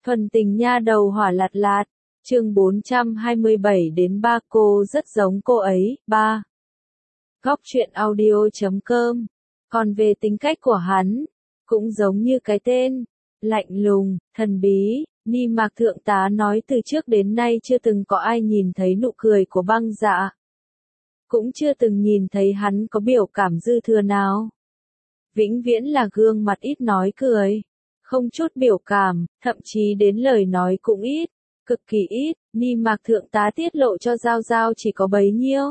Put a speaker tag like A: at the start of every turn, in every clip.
A: Thuần tình nha đầu hỏa lạt lạt, chương 427 đến 3 cô rất giống cô ấy, 3. Góc truyện audio.com. Còn về tính cách của hắn, cũng giống như cái tên, lạnh lùng, thần bí, Ni Mạc Thượng tá nói từ trước đến nay chưa từng có ai nhìn thấy nụ cười của Băng Dạ. Cũng chưa từng nhìn thấy hắn có biểu cảm dư thừa nào. Vĩnh viễn là gương mặt ít nói cười. Không chút biểu cảm, thậm chí đến lời nói cũng ít, cực kỳ ít, Ni Mạc Thượng tá tiết lộ cho Giao Giao chỉ có bấy nhiêu.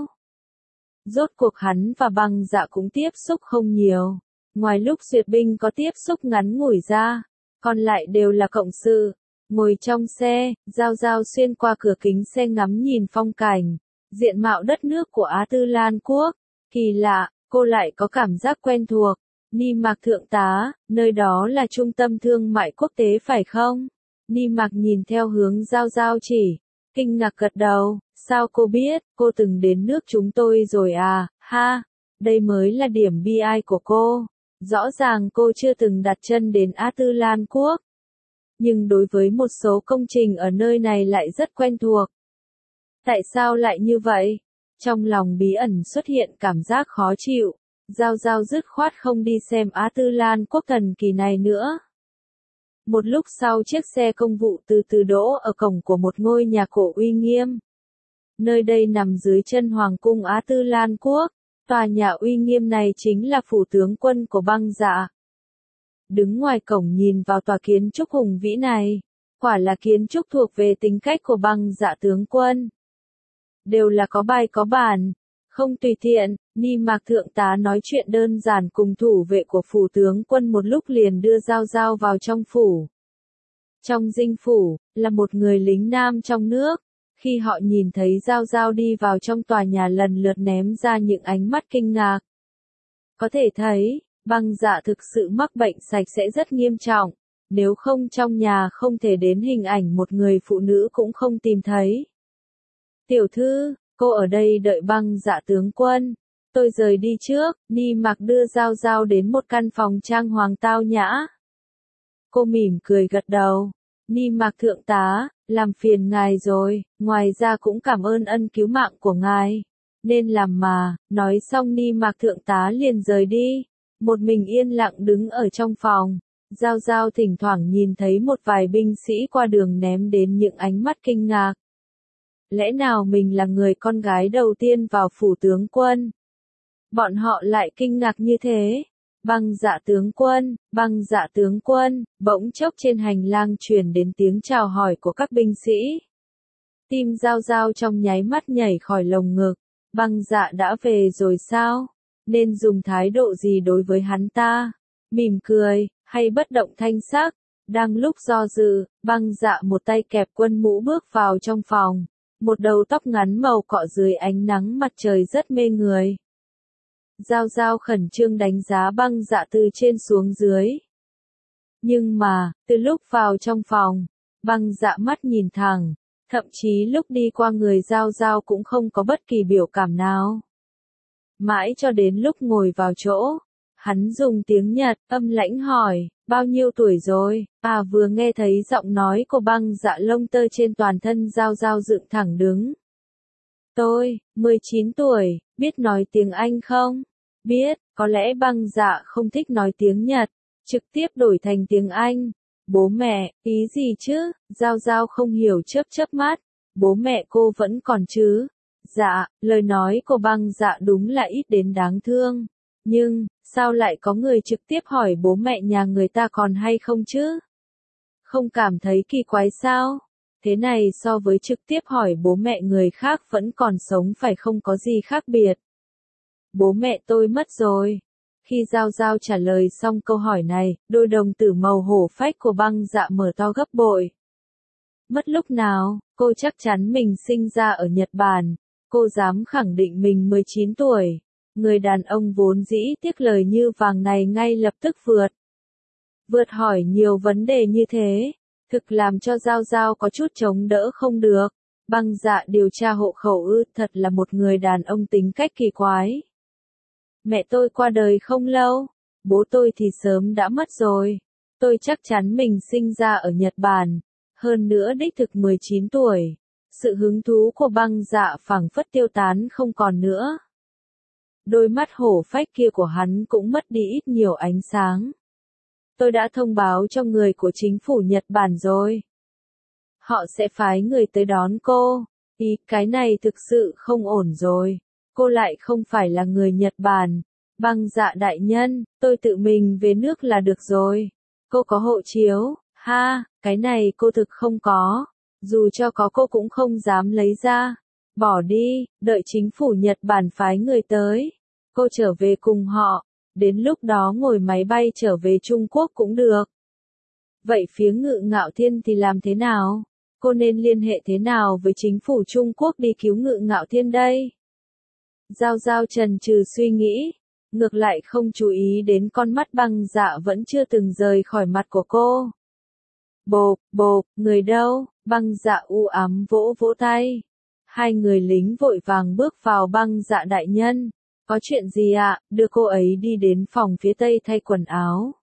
A: Rốt cuộc hắn và Băng Dạ cũng tiếp xúc không nhiều, ngoài lúc duyệt binh có tiếp xúc ngắn ngủi ra, còn lại đều là cộng sự. Ngồi trong xe, Giao Giao xuyên qua cửa kính xe ngắm nhìn phong cảnh, diện mạo đất nước của Á Tư Lan Quốc, kỳ lạ, cô lại có cảm giác quen thuộc. Ni Mạc Thượng tá, nơi đó là trung tâm thương mại quốc tế phải không? Ni Mạc nhìn theo hướng Giao Giao chỉ, kinh ngạc gật đầu, sao cô biết, cô từng đến nước chúng tôi rồi à, ha, đây mới là điểm bi ai của cô. Rõ ràng cô chưa từng đặt chân đến Á Tư Lan Quốc. Nhưng đối với một số công trình ở nơi này lại rất quen thuộc. Tại sao lại như vậy? Trong lòng bí ẩn xuất hiện cảm giác khó chịu. Giao Giao dứt khoát không đi xem Á Tư Lan Quốc thần kỳ này nữa. Một lúc sau chiếc xe công vụ từ từ đỗ ở cổng của một ngôi nhà cổ uy nghiêm. Nơi đây nằm dưới chân Hoàng cung Á Tư Lan Quốc. Tòa nhà uy nghiêm này chính là phủ tướng quân của Băng Dạ. Đứng ngoài cổng nhìn vào tòa kiến trúc hùng vĩ này, quả là kiến trúc thuộc về tính cách của Băng Dạ tướng quân. Đều là có bài có bản, không tùy tiện. Ni Mạc Thượng tá nói chuyện đơn giản cùng thủ vệ của phủ tướng quân một lúc liền đưa Giao Giao vào trong phủ. Trong dinh phủ, là một người lính nam trong nước. Khi họ nhìn thấy Giao Giao đi vào trong tòa nhà lần lượt ném ra những ánh mắt kinh ngạc. Có thể thấy, Băng Dạ thực sự mắc bệnh sạch sẽ rất nghiêm trọng. Nếu không trong nhà không thể đến hình ảnh một người phụ nữ cũng không tìm thấy. Tiểu thư, cô ở đây đợi Băng Dạ tướng quân. Tôi rời đi trước. Ni Mạc đưa Giao Giao đến một căn phòng trang hoàng tao nhã. Cô mỉm cười gật đầu. Ni Mạc Thượng tá, làm phiền ngài rồi, ngoài ra cũng cảm ơn ân cứu mạng của ngài. Nên làm mà, nói xong Ni Mạc Thượng tá liền rời đi. Một mình yên lặng đứng ở trong phòng. Giao Giao thỉnh thoảng nhìn thấy một vài binh sĩ qua đường ném đến những ánh mắt kinh ngạc. Lẽ nào mình là người con gái đầu tiên vào phủ tướng quân? Bọn họ lại kinh ngạc như thế. Băng Dạ tướng quân, bỗng chốc trên hành lang truyền đến tiếng chào hỏi của các binh sĩ. Tim Giao Giao trong nháy mắt nhảy khỏi lồng ngực. Băng Dạ đã về rồi sao? Nên dùng thái độ gì đối với hắn ta? Mỉm cười, hay bất động thanh sắc? Đang lúc do dự, Băng Dạ một tay kẹp quân mũ bước vào trong phòng. Một đầu tóc ngắn màu cọ dưới ánh nắng mặt trời rất mê người. Giao Giao khẩn trương đánh giá Băng Dạ từ trên xuống dưới. Nhưng mà, từ lúc vào trong phòng, Băng Dạ mắt nhìn thẳng, thậm chí lúc đi qua người Giao Giao cũng không có bất kỳ biểu cảm nào. Mãi cho đến lúc ngồi vào chỗ, hắn dùng tiếng Nhật, âm lãnh hỏi, bao nhiêu tuổi rồi? Vừa nghe thấy giọng nói của Băng Dạ lông tơ trên toàn thân Giao Giao dựng thẳng đứng. Tôi, 19 tuổi, biết nói tiếng Anh không? Biết, có lẽ Băng Dạ không thích nói tiếng Nhật, trực tiếp đổi thành tiếng Anh. Bố mẹ, ý gì chứ? Giao Giao không hiểu chớp mắt. Bố mẹ cô vẫn còn chứ? Dạ, lời nói của Băng Dạ đúng là ít đến đáng thương. Nhưng, sao lại có người trực tiếp hỏi bố mẹ nhà người ta còn hay không chứ? Không cảm thấy kỳ quái sao? Thế này so với trực tiếp hỏi bố mẹ người khác vẫn còn sống phải không có gì khác biệt. Bố mẹ tôi mất rồi. Khi Giao Giao trả lời xong câu hỏi này, đôi đồng tử màu hổ phách của Băng Dạ mở to gấp bội. Mất lúc nào, cô chắc chắn mình sinh ra ở Nhật Bản. Cô dám khẳng định mình 19 tuổi. Người đàn ông vốn dĩ tiếc lời như vàng này ngay lập tức vượt hỏi nhiều vấn đề như thế. Thực làm cho Giao Giao có chút chống đỡ không được. Băng Dạ điều tra hộ khẩu thật là một người đàn ông tính cách kỳ quái. Mẹ tôi qua đời không lâu, bố tôi thì sớm đã mất rồi. Tôi chắc chắn mình sinh ra ở Nhật Bản, Hơn nữa đích thực 19 tuổi. Sự hứng thú của Băng Dạ phảng phất tiêu tán không còn nữa. Đôi mắt hổ phách kia của hắn cũng mất đi ít nhiều ánh sáng. Tôi đã thông báo cho người của chính phủ Nhật Bản rồi. Họ sẽ phái người tới đón cô. Cái này thực sự không ổn rồi. Cô lại không phải là người Nhật Bản. Băng Dạ đại nhân, tôi tự mình về nước là được rồi. Cô có hộ chiếu, ha, cái này cô thực không có. Dù cho có cô cũng không dám lấy ra. Bỏ đi, đợi chính phủ Nhật Bản phái người tới. Cô trở về cùng họ. Đến lúc đó ngồi máy bay trở về Trung Quốc cũng được. Vậy phía Ngự Ngạo Thiên thì làm thế nào? Cô nên liên hệ thế nào với chính phủ Trung Quốc đi cứu Ngự Ngạo Thiên đây? Giao Giao chần chừ suy nghĩ, ngược lại không chú ý đến con mắt Băng Dạ vẫn chưa từng rời khỏi mặt của cô. Bộp, người đâu? Băng Dạ u ám vỗ vỗ tay. Hai người lính vội vàng bước vào. Băng Dạ đại nhân. Có chuyện gì ạ? Đưa cô ấy đi đến phòng phía tây thay quần áo.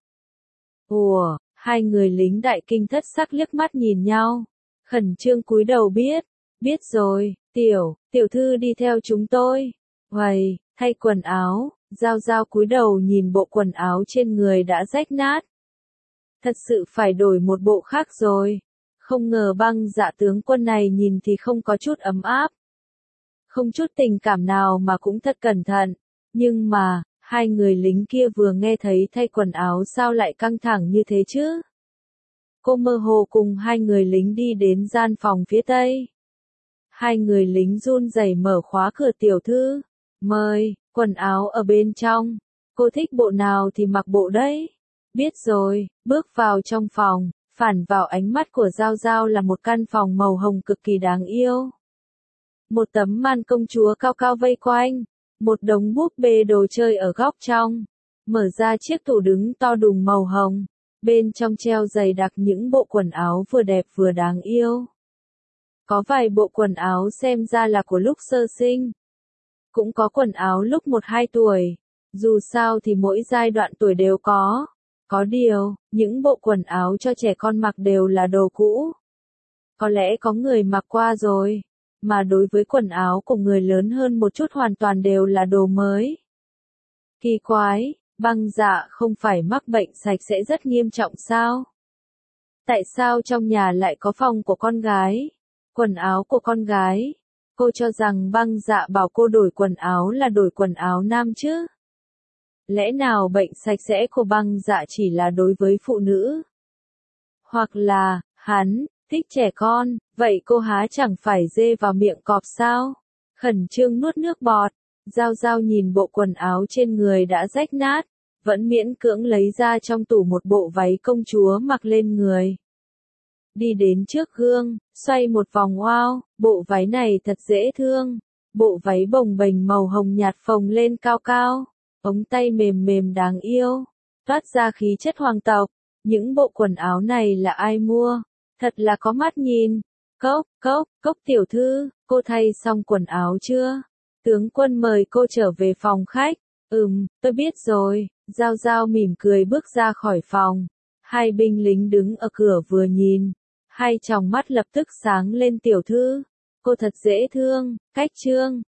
A: Ủa, hai người lính đại kinh thất sắc liếc mắt nhìn nhau. Khẩn trương cúi đầu biết rồi, tiểu thư đi theo chúng tôi. Uầy, thay quần áo, Giao Giao cúi đầu nhìn bộ quần áo trên người đã rách nát. Thật sự phải đổi một bộ khác rồi. Không ngờ Băng Dạ tướng quân này nhìn thì không có chút ấm áp. Không chút tình cảm nào mà cũng thật cẩn thận. Nhưng mà, hai người lính kia vừa nghe thấy thay quần áo sao lại căng thẳng như thế chứ? Cô mơ hồ cùng hai người lính đi đến gian phòng phía tây. Hai người lính run rẩy mở khóa cửa. Tiểu thư, mời, quần áo ở bên trong. Cô thích bộ nào thì mặc bộ đấy. Biết rồi, bước vào trong phòng, phản vào ánh mắt của Giao Giao là một căn phòng màu hồng cực kỳ đáng yêu. Một tấm màn công chúa cao cao vây quanh, một đống búp bê đồ chơi ở góc trong. Mở ra chiếc tủ đứng to đùng màu hồng, bên trong treo dày đặc những bộ quần áo vừa đẹp vừa đáng yêu. Có vài bộ quần áo xem ra là của lúc sơ sinh. Cũng có quần áo lúc 1-2 tuổi. Dù sao thì mỗi giai đoạn tuổi đều có. Có điều, những bộ quần áo cho trẻ con mặc đều là đồ cũ. Có lẽ có người mặc qua rồi. Mà đối với quần áo của người lớn hơn một chút hoàn toàn đều là đồ mới. Kỳ quái, Băng Dạ không phải mắc bệnh sạch sẽ rất nghiêm trọng sao? Tại sao trong nhà lại có phòng của con gái? Quần áo của con gái? Cô cho rằng Băng Dạ bảo cô đổi quần áo là đổi quần áo nam chứ? Lẽ nào bệnh sạch sẽ của Băng Dạ chỉ là đối với phụ nữ? Hoặc là, hắn thích trẻ con, vậy cô há chẳng phải dê vào miệng cọp sao? Khẩn trương nuốt nước bọt, Giao Giao nhìn bộ quần áo trên người đã rách nát, vẫn miễn cưỡng lấy ra trong tủ một bộ váy công chúa mặc lên người. Đi đến trước gương, xoay một vòng wow, bộ váy này thật dễ thương. Bộ váy bồng bềnh màu hồng nhạt phồng lên cao cao, ống tay mềm mềm đáng yêu, toát ra khí chất hoàng tộc. Những bộ quần áo này là ai mua? Thật là có mắt nhìn. Cốc tiểu thư, cô thay xong quần áo chưa? Tướng quân mời cô trở về phòng khách. Tôi biết rồi. Giao Giao mỉm cười bước ra khỏi phòng. Hai binh lính đứng ở cửa vừa nhìn. Hai tròng mắt lập tức sáng lên. Tiểu thư, cô thật dễ thương. Cách trương,